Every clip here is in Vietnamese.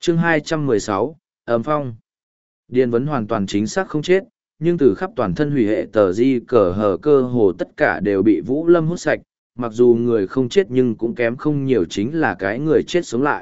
Chương 216, Âm Phong. Điền Vấn hoàn toàn chính xác không chết, nhưng từ khắp toàn thân hủy hệ tờ di cờ hờ cơ hồ tất cả đều bị Vũ Lâm hút sạch, mặc dù người không chết nhưng cũng kém không nhiều chính là cái người chết sống lại.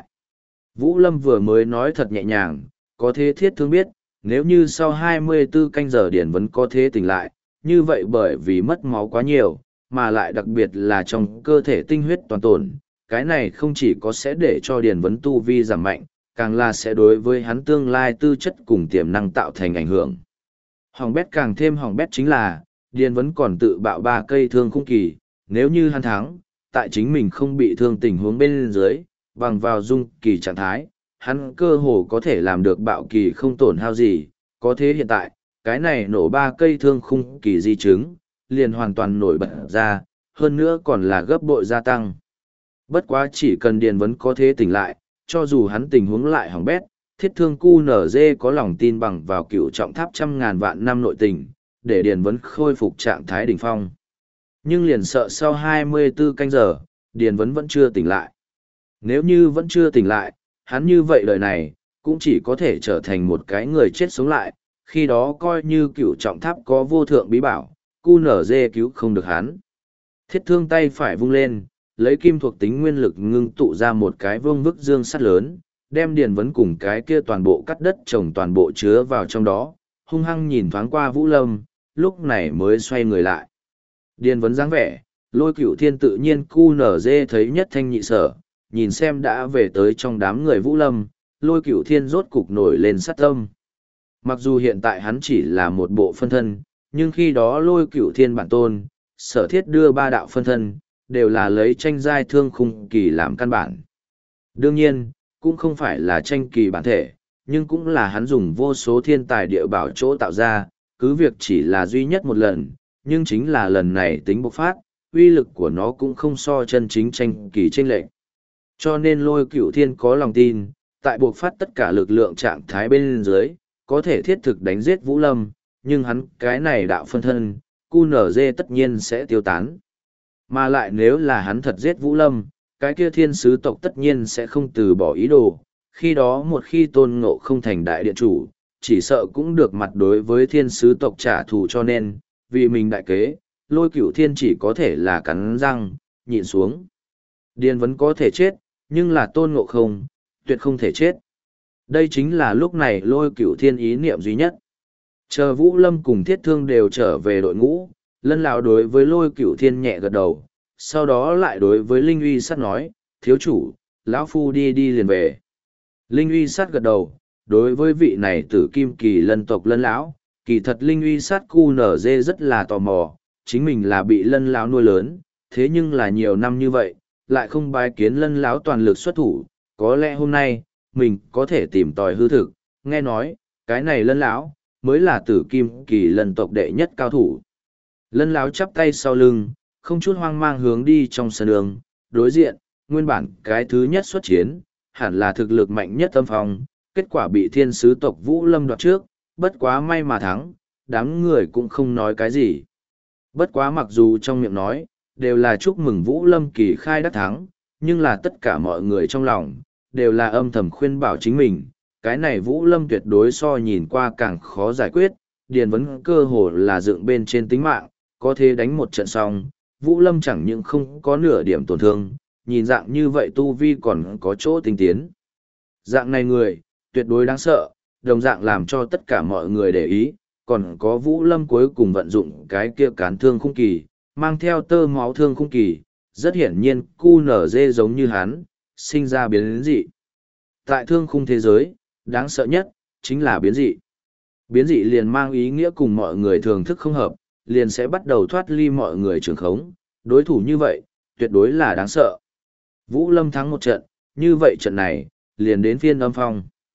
Vũ Lâm vừa mới nói thật nhẹ nhàng, có thế thiết thương biết, nếu như sau 24 canh giờ Điền Vấn có thế tỉnh lại, như vậy bởi vì mất máu quá nhiều, mà lại đặc biệt là trong cơ thể tinh huyết toàn tổn, cái này không chỉ có sẽ để cho Điền Vấn tu vi giảm mạnh, càng là sẽ đối với hắn tương lai tư chất cùng tiềm năng tạo thành ảnh hưởng. Hỏng bét càng thêm hỏng bét chính là, Điền Vấn còn tự bạo 3 cây thương khung kỳ, nếu như hắn thắng, tại chính mình không bị thương tình huống bên dưới, bằng vào dung kỳ trạng thái, hắn cơ hồ có thể làm được bạo kỳ không tổn hao gì, có thế hiện tại, cái này nổ 3 cây thương khung kỳ di chứng, liền hoàn toàn nổi bật ra, hơn nữa còn là gấp bội gia tăng. Bất quá chỉ cần Điền Vấn có thế tỉnh lại, cho dù hắn tình huống lại hỏng bét, thiết thương QNZ có lòng tin bằng vào cựu trọng tháp 100.000 vạn năm nội tình, để Điền Vấn khôi phục trạng thái đỉnh phong. Nhưng liền sợ sau 24 canh giờ, Điền Vấn vẫn chưa tỉnh lại. Nếu như vẫn chưa tỉnh lại, hắn như vậy đời này, cũng chỉ có thể trở thành một cái người chết sống lại, khi đó coi như cựu trọng tháp có vô thượng bí bảo, QNZ cứu không được hắn. Thiết thương tay phải vung lên, lấy kim thuộc tính nguyên lực ngưng tụ ra một cái vương vức dương sắt lớn, đem Điền Vấn cùng cái kia toàn bộ cắt đất trồng toàn bộ chứa vào trong đó, hung hăng nhìn thoáng qua Vũ Lâm, lúc này mới xoay người lại. Điền Vấn dáng vẻ, Lôi Cửu Thiên tự nhiên QNZ thấy nhất thanh nhị sở, nhìn xem đã về tới trong đám người Vũ Lâm, Lôi Cửu Thiên rốt cục nổi lên sát tâm. Mặc dù hiện tại hắn chỉ là một bộ phân thân, nhưng khi đó Lôi Cửu Thiên bản tôn, Sở Thiết đưa 3 đạo phân thân, đều là lấy tranh giai thương khung kỳ làm căn bản. Đương nhiên, cũng không phải là tranh kỳ bản thể, nhưng cũng là hắn dùng vô số thiên tài địa bảo chỗ tạo ra, cứ việc chỉ là duy nhất một lần, nhưng chính là lần này tính bộc phát, uy lực của nó cũng không so chân chính tranh kỳ tranh lệch. Cho nên Lôi Cửu Thiên có lòng tin, tại bộc phát tất cả lực lượng trạng thái bên dưới, có thể thiết thực đánh giết Vũ Lâm, nhưng hắn cái này đạo phân thân, QNZ tất nhiên sẽ tiêu tán. Mà lại nếu là hắn thật giết Vũ Lâm, cái kia thiên sứ tộc tất nhiên sẽ không từ bỏ ý đồ, khi đó một khi Tôn Ngộ không thành đại điện chủ, chỉ sợ cũng được mặt đối với thiên sứ tộc trả thù, cho nên, vì mình đại kế, Lôi Cửu Thiên chỉ có thể là cắn răng, nhịn xuống. Điền Vấn có thể chết, nhưng là Tôn Ngộ không, tuyệt không thể chết. Đây chính là lúc này Lôi Cửu Thiên ý niệm duy nhất. Chờ Vũ Lâm cùng Thiết Thương đều trở về đội ngũ, Lân lão đối với Lôi Cửu Thiên nhẹ gật đầu, sau đó lại đối với Linh Uy Sắt nói, thiếu chủ, lão phu đi liền về. Linh Uy Sắt gật đầu, đối với vị này tử kim kỳ lân tộc Lân lão, kỳ thật Linh Uy Sắt QNZ rất là tò mò, chính mình là bị Lân lão nuôi lớn, thế nhưng là nhiều năm như vậy, lại không bái kiến Lân lão toàn lực xuất thủ, có lẽ hôm nay, mình có thể tìm tòi hư thực, nghe nói, cái này Lân lão mới là tử kim kỳ lân tộc đệ nhất cao thủ. Lân lão chắp tay sau lưng, không chút hoang mang hướng đi trong sân đường, đối diện, nguyên bản cái thứ nhất xuất chiến, hẳn là thực lực mạnh nhất Âm Phong, kết quả bị thiên sứ tộc Vũ Lâm đoạt trước, bất quá may mà thắng, đám người cũng không nói cái gì. Bất quá mặc dù trong miệng nói, đều là chúc mừng Vũ Lâm kỳ khai đắc thắng, nhưng là tất cả mọi người trong lòng, đều là âm thầm khuyên bảo chính mình, cái này Vũ Lâm tuyệt đối so nhìn qua càng khó giải quyết, Điền Vấn cơ hồ là dựng bên trên tính mạng, có thể đánh một trận xong, Vũ Lâm chẳng những không có nửa điểm tổn thương, nhìn dạng như vậy tu vi còn có chỗ tinh tiến. Dạng này người, tuyệt đối đáng sợ, đồng dạng làm cho tất cả mọi người để ý, còn có Vũ Lâm cuối cùng vận dụng cái kia cán thương khung kỳ, mang theo tơ máu thương khung kỳ, rất hiển nhiên QNZ giống như hắn, sinh ra biến dị. Tại thương khung thế giới, đáng sợ nhất, chính là biến dị. Biến dị liền mang ý nghĩa cùng mọi người thường thức không hợp, liền sẽ bắt đầu thoát ly mọi người trường khống, đối thủ như vậy, tuyệt đối là đáng sợ. Vũ Lâm thắng một trận, như vậy trận này, liền đến phiên Âm Phong.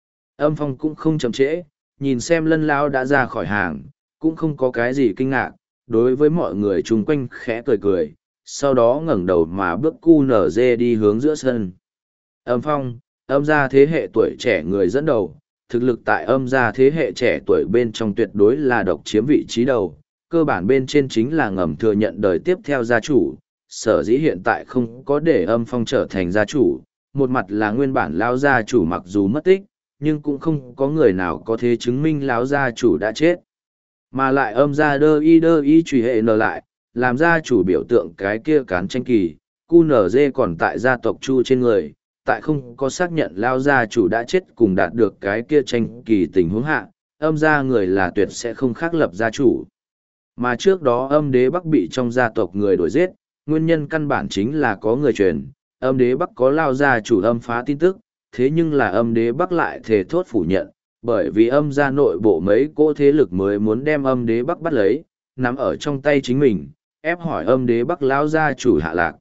Âm Phong cũng không chậm trễ, nhìn xem Lân lão đã ra khỏi hàng, cũng không có cái gì kinh ngạc, đối với mọi người chung quanh khẽ cười cười, sau đó ngẩng đầu mà bước QNZ đi hướng giữa sân. Âm Phong, Âm gia thế hệ tuổi trẻ người dẫn đầu, thực lực tại Âm gia thế hệ trẻ tuổi bên trong tuyệt đối là độc chiếm vị trí đầu, cơ bản bên trên chính là ngầm thừa nhận đời tiếp theo gia chủ, sở dĩ hiện tại không có để Âm Phong trở thành gia chủ, một mặt là nguyên bản lao gia chủ mặc dù mất tích, nhưng cũng không có người nào có thể chứng minh lão gia chủ đã chết. Mà lại âm gia đơ y truy hệ nở lại, làm gia chủ biểu tượng cái kia cán tranh kỳ, QNZ còn tại gia tộc Chu trên người, tại không có xác nhận lao gia chủ đã chết cùng đạt được cái kia tranh kỳ tình huống hạ, âm gia người là tuyệt sẽ không khác lập gia chủ. Mà trước đó âm đế Bắc bị trong gia tộc người đuổi giết, nguyên nhân căn bản chính là có người truyền, âm đế Bắc có lao gia chủ âm phá tin tức, thế nhưng là âm đế Bắc lại thề thốt phủ nhận, bởi vì âm gia nội bộ mấy cỗ thế lực mới muốn đem âm đế Bắc bắt lấy, nắm ở trong tay chính mình, ép hỏi âm đế Bắc lao gia chủ hạ lạc.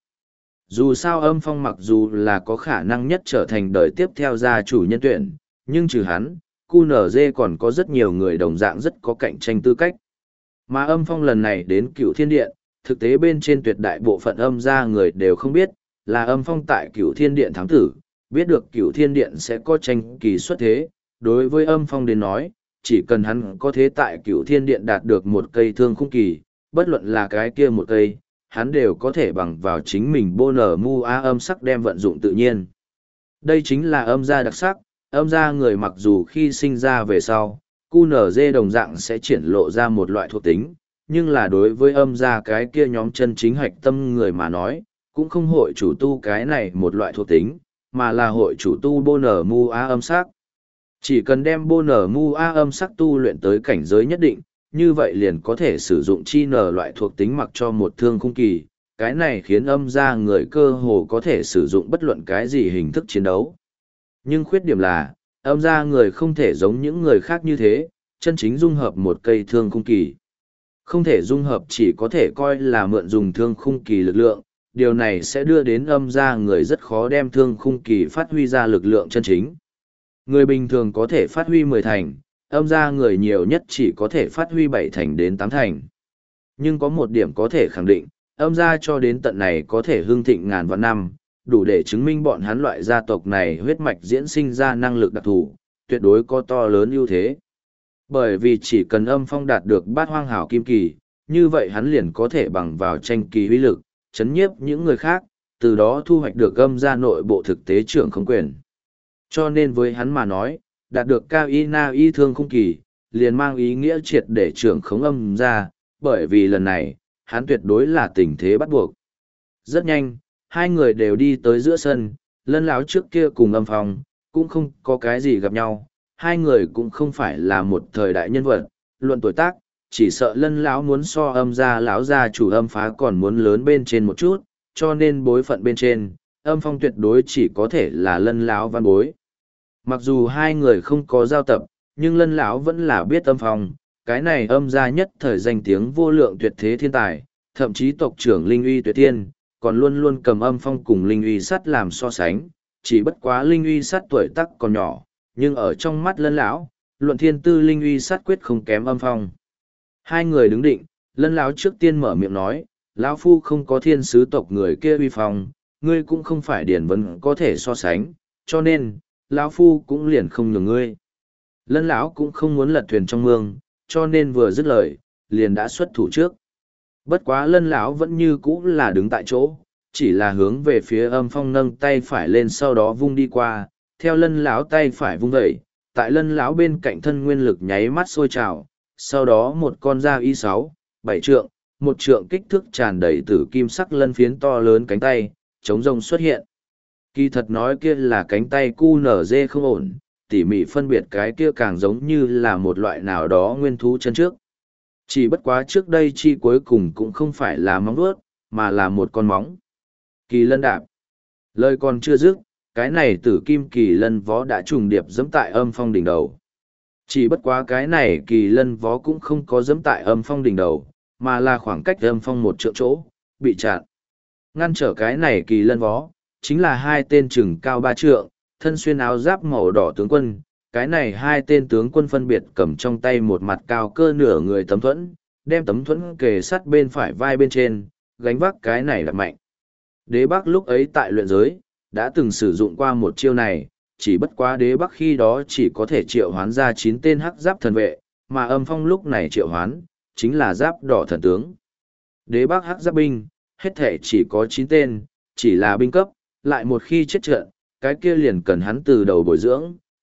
Dù sao âm phong mặc dù là có khả năng nhất trở thành đời tiếp theo gia chủ nhân tuyển, nhưng trừ hắn, QNZ còn có rất nhiều người đồng dạng rất có cạnh tranh tư cách. Mà âm phong lần này đến Cửu Thiên Điện, thực tế bên trên tuyệt đại bộ phận âm gia người đều không biết, là âm phong tại Cửu Thiên Điện thám tử, biết được Cửu Thiên Điện sẽ có tranh kỳ xuất thế. Đối với âm phong đến nói, chỉ cần hắn có thế tại Cửu Thiên Điện đạt được một cây thương khung kỳ, bất luận là cái kia một cây, hắn đều có thể bằng vào chính mình bô nở mu á âm sắc đem vận dụng tự nhiên. Đây chính là âm gia đặc sắc, âm gia người mặc dù khi sinh ra về sau, QNZ đồng dạng sẽ triển lộ ra một loại thuộc tính, nhưng là đối với âm gia cái kia nhóm chân chính hạch tâm người mà nói, cũng không hội chủ tu cái này một loại thuộc tính, mà là hội chủ tu bô nở mu á âm sắc. Chỉ cần đem bô nở mu á âm sắc tu luyện tới cảnh giới nhất định, như vậy liền có thể sử dụng chi nở loại thuộc tính mặc cho một thương khung kỳ, cái này khiến âm gia người cơ hồ có thể sử dụng bất luận cái gì hình thức chiến đấu. Nhưng khuyết điểm là, âm gia người không thể giống những người khác như thế, chân chính dung hợp một cây thương khung kỳ. Không thể dung hợp chỉ có thể coi là mượn dùng thương khung kỳ lực lượng, điều này sẽ đưa đến âm gia người rất khó đem thương khung kỳ phát huy ra lực lượng chân chính. Người bình thường có thể phát huy 10 thành, âm gia người nhiều nhất chỉ có thể phát huy 7 thành đến 8 thành. Nhưng có một điểm có thể khẳng định, âm gia cho đến tận này có thể hưng thịnh ngàn vạn năm, đủ để chứng minh bọn hắn loại gia tộc này huyết mạch diễn sinh ra năng lực đặc thù, tuyệt đối có to lớn ưu thế. Bởi vì chỉ cần âm phong đạt được bát hoang hảo kim kỳ, như vậy hắn liền có thể bằng vào tranh kỳ uy lực, chấn nhiếp những người khác, từ đó thu hoạch được âm gia nội bộ thực tế trưởng không quyền. Cho nên với hắn mà nói, đạt được cao y na y thương không kỳ, liền mang ý nghĩa triệt để trưởng khống âm gia, bởi vì lần này, hắn tuyệt đối là tình thế bắt buộc. Rất nhanh, hai người đều đi tới giữa sân, Lân lão trước kia cùng âm phong, cũng không có cái gì gặp nhau, hai người cũng không phải là một thời đại nhân vật, luận tuổi tác, chỉ sợ Lân lão muốn so âm gia lão gia chủ âm phá còn muốn lớn bên trên một chút, cho nên bối phận bên trên, âm phong tuyệt đối chỉ có thể là Lân lão văn bối. Mặc dù hai người không có giao tập, nhưng Lân lão vẫn là biết âm phong, cái này âm gia nhất thời danh tiếng vô lượng tuyệt thế thiên tài, thậm chí tộc trưởng Linh Uy Tuyệt Tiên, còn luôn luôn cầm âm phong cùng Linh Uy sắt làm so sánh, chỉ bất quá Linh Uy sắt tuổi tác còn nhỏ, nhưng ở trong mắt Lân lão, luận thiên tư Linh Uy sắt quyết không kém âm phong. Hai người đứng định, Lân lão trước tiên mở miệng nói, lão phu không có thiên sứ tộc người kia uy phong, ngươi cũng không phải điển vấn có thể so sánh, cho nên lão phu cũng liền không nhường ngươi. Lân lão cũng không muốn lật thuyền trong mương, cho nên vừa dứt lời, liền đã xuất thủ trước. Bất quá Lân lão vẫn như cũ là đứng tại chỗ, chỉ là hướng về phía âm phong nâng tay phải lên sau đó vung đi qua, theo Lân lão tay phải vung dậy, tại Lân lão bên cạnh thân nguyên lực nháy mắt sôi trào, sau đó một con dao y 6, 7 trượng, một trượng kích thước tràn đầy tử kim sắc lân phiến to lớn cánh tay, chống rông xuất hiện. Kỳ thật nói kia là cánh tay QNZ không ổn, tỉ mỉ phân biệt cái kia càng giống như là một loại nào đó nguyên thú chân trước. Chỉ bất quá trước đây chi cuối cùng cũng không phải là móng vuốt, mà là một con móng. Kỳ lân đạp. Lời còn chưa dứt, cái này tử kim kỳ lân vó đã trùng điệp giẫm tại âm phong đỉnh đầu. Chỉ bất quá cái này kỳ lân vó cũng không có giẫm tại âm phong đỉnh đầu, mà là khoảng cách âm phong một trượng chỗ, bị chặn. Ngăn trở cái này kỳ lân vó, chính là hai tên chừng cao 3 trượng, thân xuyên áo giáp màu đỏ tướng quân. Cái này hai tên tướng quân phân biệt cầm trong tay một mặt cao cơ nửa người tấm thuẫn, đem tấm thuẫn kề sát bên phải vai bên trên, gánh vác cái này là mạnh. Đế Bắc lúc ấy tại luyện giới, đã từng sử dụng qua một chiêu này, chỉ bất quá Đế Bắc khi đó chỉ có thể triệu hoán ra 9 tên hắc giáp thần vệ, mà âm phong lúc này triệu hoán, chính là giáp đỏ thần tướng. Đế Bắc hắc giáp binh, hết thể chỉ có 9 tên, chỉ là binh cấp, lại một khi chết trận, cái kia liền cần hắn từ đầu bồi dưỡng,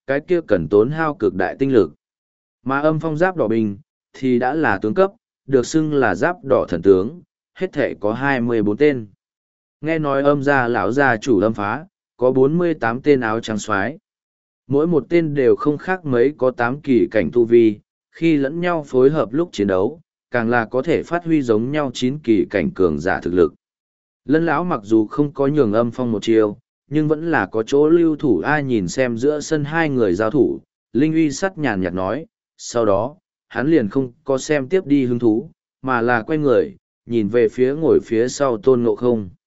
cái kia cần tốn hao cực đại tinh lực. Mà âm phong giáp đỏ binh, thì đã là tướng cấp, được xưng là giáp đỏ thần tướng, hết thể có 24 tên. Nghe nói âm gia lão gia chủ âm phá, có 48 tên áo trắng xoái. Mỗi một tên đều không khác mấy có 8 kỳ cảnh tu vi, khi lẫn nhau phối hợp lúc chiến đấu, càng là có thể phát huy giống nhau 9 kỳ cảnh cường giả thực lực. Lân lão mặc dù không có nhường âm phong một chiều, nhưng vẫn là có chỗ lưu thủ. Ai nhìn xem giữa sân hai người giao thủ, Linh uy sắt nhàn nhạt nói, sau đó, hắn liền không có xem tiếp đi hứng thú, mà là quay người, nhìn về phía ngồi phía sau Tôn Ngộ Không.